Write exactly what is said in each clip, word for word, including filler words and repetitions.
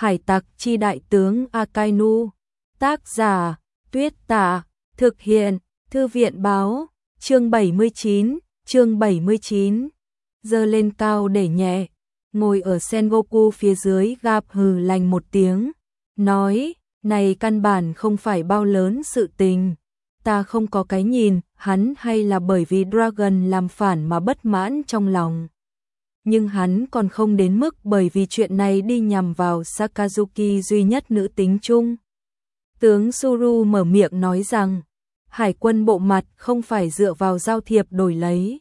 Hải tặc chi đại tướng Akainu. Tác giả, Tuyết Tả. Thực hiện, Thư viện báo. Chương bảy mươi chín, chương bảy mươi chín. Giơ lên cao để nhẹ. Ngồi ở Sengoku phía dưới gạp hừ lành một tiếng. Nói, này căn bản không phải bao lớn sự tình. Ta không có cái nhìn, hắn hay là bởi vì Dragon làm phản mà bất mãn trong lòng. Nhưng hắn còn không đến mức bởi vì chuyện này đi nhằm vào Sakazuki duy nhất nữ tính chung. Tướng Suru mở miệng nói rằng, hải quân bộ mặt không phải dựa vào giao thiệp đổi lấy,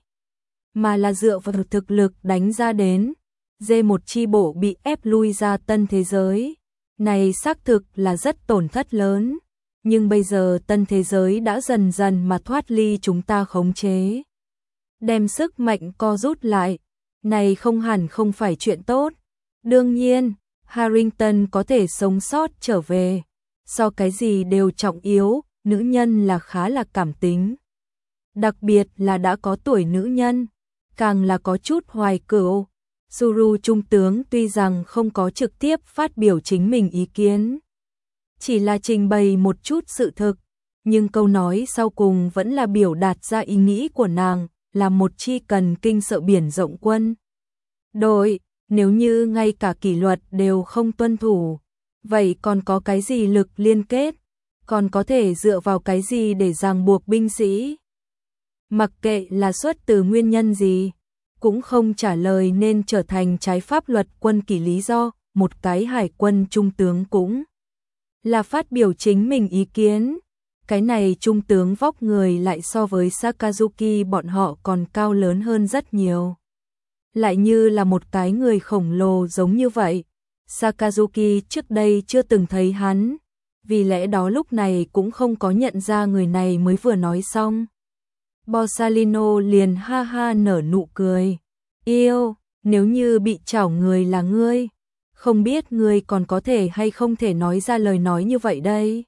mà là dựa vào thực lực đánh ra đến. Dê một chi bộ bị ép lui ra tân thế giới. Này xác thực là rất tổn thất lớn. Nhưng bây giờ tân thế giới đã dần dần mà thoát ly chúng ta khống chế. Đem sức mạnh co rút lại. Này không hẳn không phải chuyện tốt. Đương nhiên, Harrington có thể sống sót trở về. So cái gì đều trọng yếu, nữ nhân là khá là cảm tính. Đặc biệt là đã có tuổi nữ nhân, càng là có chút hoài cửu. Suru trung tướng tuy rằng không có trực tiếp phát biểu chính mình ý kiến, chỉ là trình bày một chút sự thực, nhưng câu nói sau cùng vẫn là biểu đạt ra ý nghĩ của nàng, là một chi cần kinh sợ biển rộng quân đội, nếu như ngay cả kỷ luật đều không tuân thủ, vậy còn có cái gì lực liên kết, còn có thể dựa vào cái gì để ràng buộc binh sĩ? Mặc kệ là xuất từ nguyên nhân gì, cũng không trả lời nên trở thành trái pháp luật quân kỷ lý do. Một cái hải quân trung tướng cũng là phát biểu chính mình ý kiến. Cái này trung tướng vóc người lại so với Sakazuki bọn họ còn cao lớn hơn rất nhiều. Lại như là một cái người khổng lồ giống như vậy. Sakazuki trước đây chưa từng thấy hắn, vì lẽ đó lúc này cũng không có nhận ra người này mới vừa nói xong. Borsalino liền ha ha nở nụ cười. Yêu, nếu như bị chảo người là ngươi, không biết ngươi còn có thể hay không thể nói ra lời nói như vậy đây.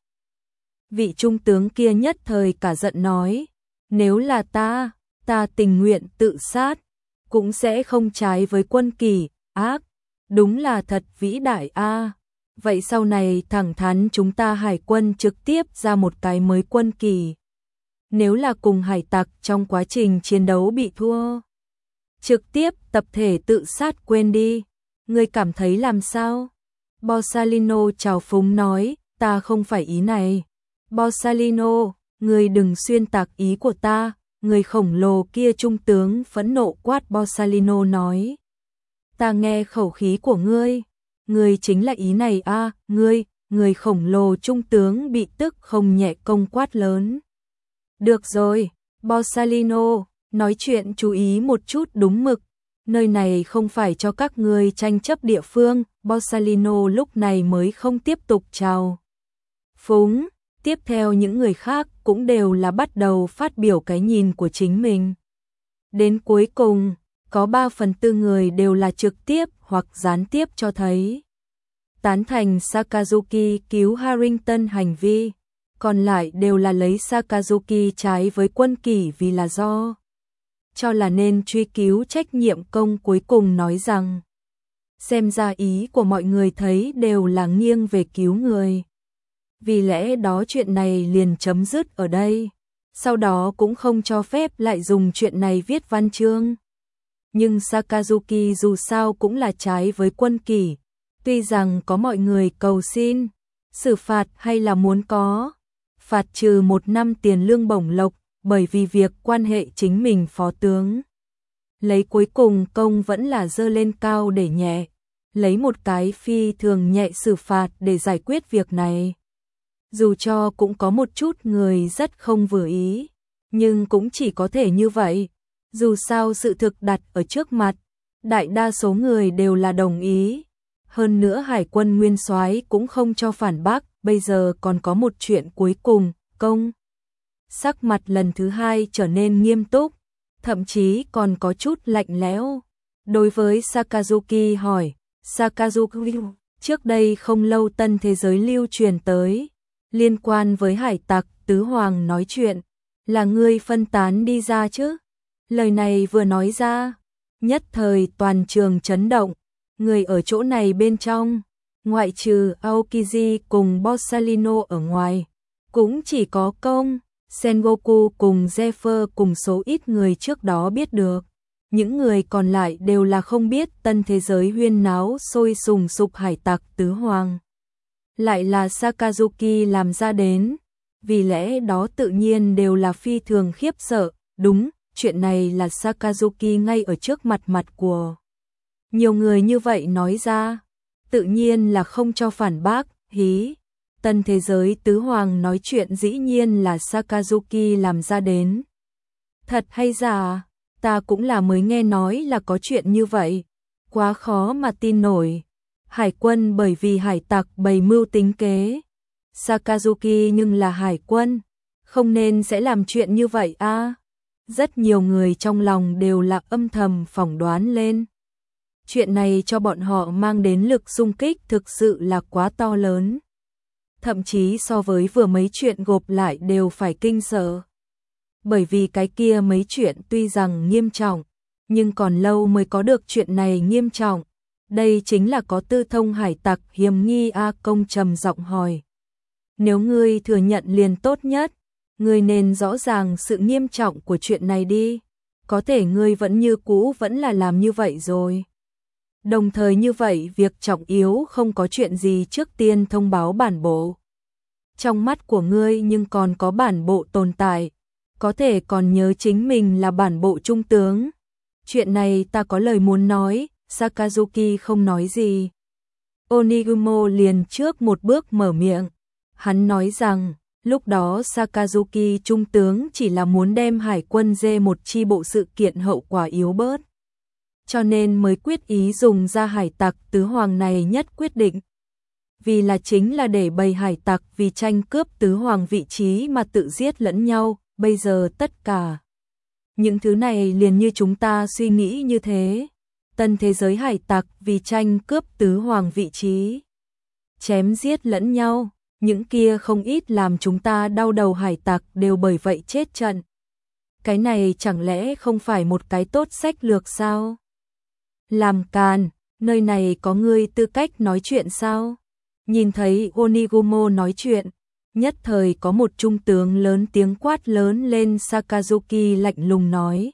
Vị trung tướng kia nhất thời cả giận nói, nếu là ta, ta tình nguyện tự sát, cũng sẽ không trái với quân kỷ, ác, đúng là thật vĩ đại a. Vậy sau này thẳng thắn chúng ta hải quân trực tiếp ra một cái mới quân kỷ. Nếu là cùng hải tặc trong quá trình chiến đấu bị thua, trực tiếp tập thể tự sát quên đi, ngươi cảm thấy làm sao? Borsalino trào phúng nói, ta không phải ý này. Borsalino, ngươi đừng xuyên tạc ý của ta, người khổng lồ kia trung tướng phẫn nộ quát. Borsalino nói, ta nghe khẩu khí của ngươi, ngươi chính là ý này a, à, ngươi, người khổng lồ trung tướng bị tức không nhẹ công quát lớn. Được rồi, Borsalino, nói chuyện chú ý một chút đúng mực, nơi này không phải cho các ngươi tranh chấp địa phương. Borsalino lúc này mới không tiếp tục chào phúng, tiếp theo những người khác cũng đều là bắt đầu phát biểu cái nhìn của chính mình. Đến cuối cùng, có ba phần tư người đều là trực tiếp hoặc gián tiếp cho thấy tán thành Sakazuki cứu Harrington hành vi, còn lại đều là lấy Sakazuki trái với quân kỷ vì là do cho là nên truy cứu trách nhiệm công. Cuối cùng nói rằng, xem ra ý của mọi người thấy đều là nghiêng về cứu người. Vì lẽ đó chuyện này liền chấm dứt ở đây. Sau đó cũng không cho phép lại dùng chuyện này viết văn chương. Nhưng Sakazuki dù sao cũng là trái với quân kỷ. Tuy rằng có mọi người cầu xin, xử phạt hay là muốn có, phạt trừ một năm tiền lương bổng lộc, bởi vì việc quan hệ chính mình phó tướng. Lấy cuối cùng công vẫn là dơ lên cao để nhẹ, lấy một cái phi thường nhẹ xử phạt để giải quyết việc này. Dù cho cũng có một chút người rất không vừa ý, nhưng cũng chỉ có thể như vậy. Dù sao sự thực đặt ở trước mặt, đại đa số người đều là đồng ý. Hơn nữa hải quân nguyên soái cũng không cho phản bác. Bây giờ còn có một chuyện cuối cùng, công. Sắc mặt lần thứ hai trở nên nghiêm túc, thậm chí còn có chút lạnh lẽo. Đối với Sakazuki hỏi, Sakazuki, trước đây không lâu tân thế giới lưu truyền tới, liên quan với hải tặc tứ hoàng nói chuyện, là ngươi phân tán đi ra chứ? Lời này vừa nói ra, nhất thời toàn trường chấn động, người ở chỗ này bên trong, Ngoại trừ Aokiji cùng Borsalino ở ngoài, cũng chỉ có Công, Sengoku cùng Zephyr cùng số ít người trước đó biết được. Những người còn lại đều là không biết tân thế giới huyên náo sôi sùng sục hải tặc tứ hoàng. Lại là Sakazuki làm ra đến, vì lẽ đó tự nhiên đều là phi thường khiếp sợ, đúng, chuyện này là Sakazuki ngay ở trước mặt mặt của. Nhiều người như vậy nói ra, tự nhiên là không cho phản bác, hí. Tân thế giới tứ hoàng nói chuyện dĩ nhiên là Sakazuki làm ra đến. Thật hay giả, ta cũng là mới nghe nói là có chuyện như vậy, quá khó mà tin nổi. Hải quân bởi vì hải tặc bày mưu tính kế. Sakazuki nhưng là hải quân, không nên sẽ làm chuyện như vậy a. À? Rất nhiều người trong lòng đều là âm thầm phỏng đoán lên. Chuyện này cho bọn họ mang đến lực xung kích thực sự là quá to lớn. Thậm chí so với vừa mấy chuyện gộp lại đều phải kinh sợ. Bởi vì cái kia mấy chuyện tuy rằng nghiêm trọng, nhưng còn lâu mới có được chuyện này nghiêm trọng. Đây chính là có tư thông hải tặc hiểm nghi A Công trầm giọng hỏi. Nếu ngươi thừa nhận liền tốt nhất, ngươi nên rõ ràng sự nghiêm trọng của chuyện này đi. Có thể ngươi vẫn như cũ vẫn là làm như vậy rồi. Đồng thời như vậy việc trọng yếu không có chuyện gì trước tiên thông báo bản bộ. Trong mắt của ngươi nhưng còn có bản bộ tồn tại, có thể còn nhớ chính mình là bản bộ trung tướng. Chuyện này ta có lời muốn nói, Sakazuki không nói gì. Onigumo liền trước một bước mở miệng. Hắn nói rằng, lúc đó Sakazuki trung tướng chỉ là muốn đem hải quân dê một chi bộ sự kiện hậu quả yếu bớt. Cho nên mới quyết ý dùng ra hải tặc tứ hoàng này nhất quyết định. Vì là chính là để bầy hải tặc vì tranh cướp tứ hoàng vị trí mà tự giết lẫn nhau, bây giờ tất cả. Những thứ này liền như chúng ta suy nghĩ như thế. Tân thế giới hải tặc vì tranh cướp tứ hoàng vị trí. Chém giết lẫn nhau, những kia không ít làm chúng ta đau đầu hải tặc đều bởi vậy chết trận. Cái này chẳng lẽ không phải một cái tốt sách lược sao? Làm càn, nơi này có ngươi tư cách nói chuyện sao? Nhìn thấy Onigumo nói chuyện, nhất thời có một trung tướng lớn tiếng quát lớn lên. Sakazuki lạnh lùng nói.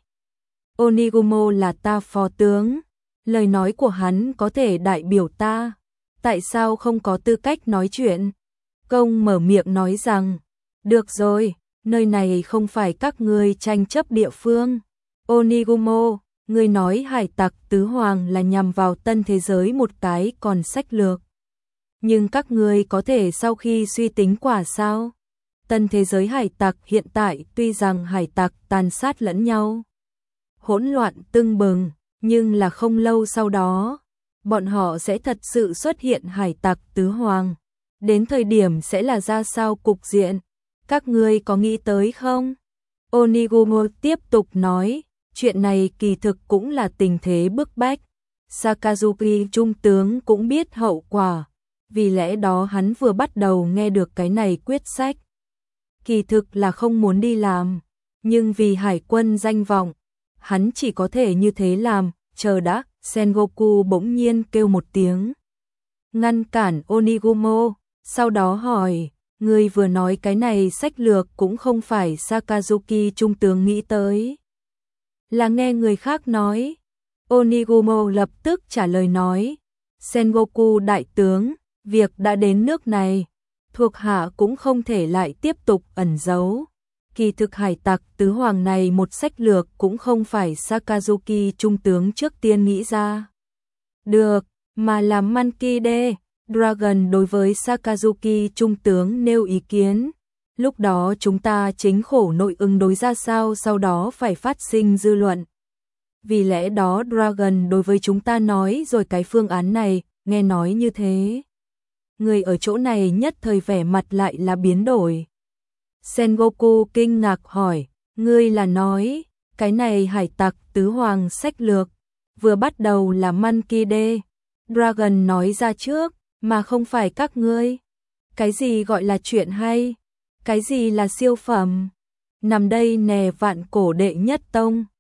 Onigumo là ta phó tướng, lời nói của hắn có thể đại biểu ta, tại sao không có tư cách nói chuyện? Công mở miệng nói rằng, được rồi, nơi này không phải các ngươi tranh chấp địa phương. Onigumo, ngươi nói hải tặc tứ hoàng là nhằm vào tân thế giới một cái còn sách lược. Nhưng các ngươi có thể sau khi suy tính quả sao? Tân thế giới hải tặc hiện tại tuy rằng hải tặc tàn sát lẫn nhau, hỗn loạn tưng bừng, nhưng là không lâu sau đó, bọn họ sẽ thật sự xuất hiện hải tặc tứ hoàng. Đến thời điểm sẽ là ra sao cục diện? Các ngươi có nghĩ tới không? Onigumo tiếp tục nói, chuyện này kỳ thực cũng là tình thế bức bách. Sakazuki trung tướng cũng biết hậu quả, vì lẽ đó hắn vừa bắt đầu nghe được cái này quyết sách. Kỳ thực là không muốn đi làm, nhưng vì hải quân danh vọng, hắn chỉ có thể như thế làm. Chờ đã, Sengoku bỗng nhiên kêu một tiếng, ngăn cản Onigumo, sau đó hỏi, người vừa nói cái này sách lược cũng không phải Sakazuki trung tướng nghĩ tới, là nghe người khác nói. Onigumo lập tức trả lời nói, Sengoku đại tướng, việc đã đến nước này, thuộc hạ cũng không thể lại tiếp tục ẩn giấu. Kỳ thực hải tặc tứ hoàng này một sách lược cũng không phải Sakazuki trung tướng trước tiên nghĩ ra được, mà là Monkey D. Dragon đối với Sakazuki trung tướng nêu ý kiến. Lúc đó chúng ta chính khổ nội ứng đối ra sao, sau đó phải phát sinh dư luận. Vì lẽ đó Dragon đối với chúng ta nói rồi cái phương án này, nghe nói như thế. Người ở chỗ này nhất thời vẻ mặt lại là biến đổi. Sengoku kinh ngạc hỏi, ngươi là nói, cái này hải tặc tứ hoàng sách lược, vừa bắt đầu là Monkey D. Dragon nói ra trước, mà không phải các ngươi. Cái gì gọi là chuyện hay? Cái gì là siêu phẩm? Nằm đây nè vạn cổ đệ nhất tông.